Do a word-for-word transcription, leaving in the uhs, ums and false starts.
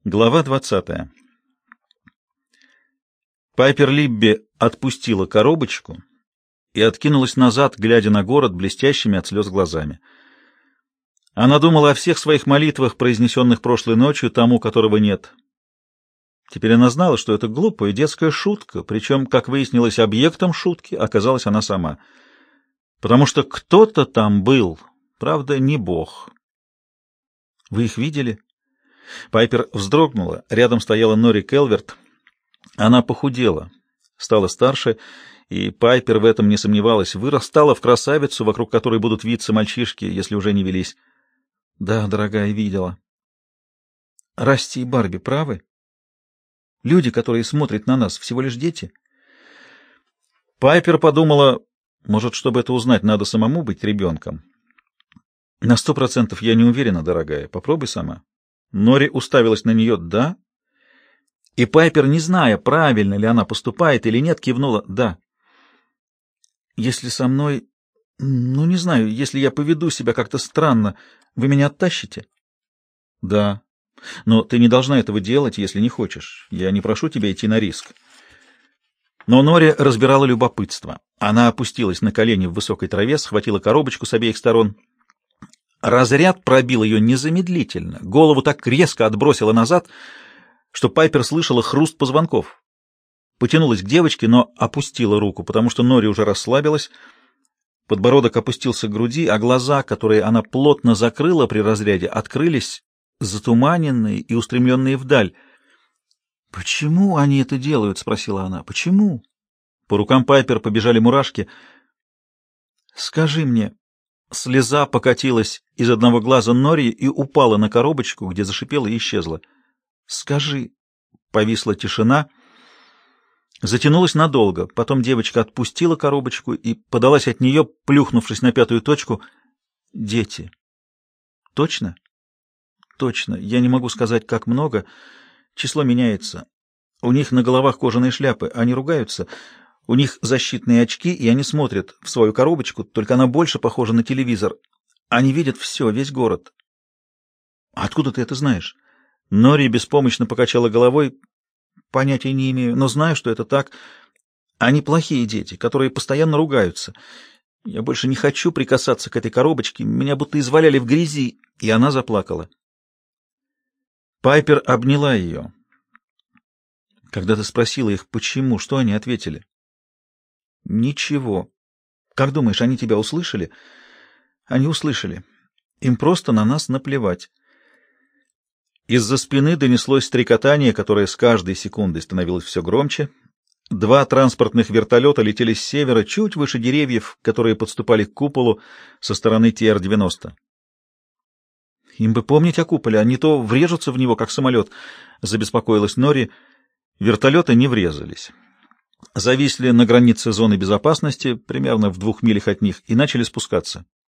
Глава двадцатая. Пайпер Либби отпустила коробочку и откинулась назад, глядя на город блестящими от слез глазами. Она думала о всех своих молитвах, произнесенных прошлой ночью, тому, которого нет. Теперь она знала, что это глупая детская шутка, причем, как выяснилось, объектом шутки оказалась она сама. Потому что кто-то там был, правда, не Бог. «Вы их видели?» Пайпер вздрогнула. Рядом стояла Нори Келверт. Она похудела, стала старше, и Пайпер в этом не сомневалась, вырастала в красавицу, вокруг которой будут виться мальчишки, если уже не велись. Да, дорогая, видела. Расти и Барби правы? Люди, которые смотрят на нас, всего лишь дети? Пайпер подумала, может, чтобы это узнать, надо самому быть ребенком. На сто процентов я не уверена, дорогая. Попробуй сама. Нори уставилась на нее «да», и Пайпер, не зная, правильно ли она поступает или нет, кивнула «да». «Если со мной, ну, не знаю, если я поведу себя как-то странно, вы меня оттащите?» «Да, но ты не должна этого делать, если не хочешь. Я не прошу тебя идти на риск». Но Нори разбирала любопытство. Она опустилась на колени в высокой траве, схватила коробочку с обеих сторон. Разряд пробил ее незамедлительно, голову так резко отбросило назад, что Пайпер слышала хруст позвонков. Потянулась к девочке, но опустила руку, потому что Нори уже расслабилась. Подбородок опустился к груди, а глаза, которые она плотно закрыла при разряде, открылись, затуманенные и устремленные вдаль. «Почему они это делают?» — спросила она. «Почему?» По рукам Пайпер побежали мурашки. «Скажи мне...» Слеза покатилась из одного глаза Нори и упала на коробочку, где зашипела и исчезла. «Скажи...» — повисла тишина. Затянулась надолго. Потом девочка отпустила коробочку и подалась от нее, плюхнувшись на пятую точку. «Дети...» «Точно?» «Точно. Я не могу сказать, как много. Число меняется. У них на головах кожаные шляпы. Они ругаются. У них защитные очки, и они смотрят в свою коробочку, только она больше похожа на телевизор. Они видят все, весь город». «Откуда ты это знаешь?» Нори беспомощно покачала головой. «Понятия не имею, но знаю, что это так. Они плохие дети, которые постоянно ругаются. Я больше не хочу прикасаться к этой коробочке. Меня будто изваляли в грязи». И она заплакала. Пайпер обняла ее. «Когда ты спросила их, почему, что они ответили?» «Ничего. Как думаешь, они тебя услышали?» «Они услышали. Им просто на нас наплевать». Из-за спины донеслось стрекотание, которое с каждой секундой становилось все громче. Два транспортных вертолета летели с севера, чуть выше деревьев, которые подступали к куполу со стороны Ти Ар девяносто. «Им бы помнить о куполе, а не то врежутся в него, как самолет», — забеспокоилась Нори. Вертолеты не врезались. Зависли на границе зоны безопасности, примерно в двух милях от них, и начали спускаться.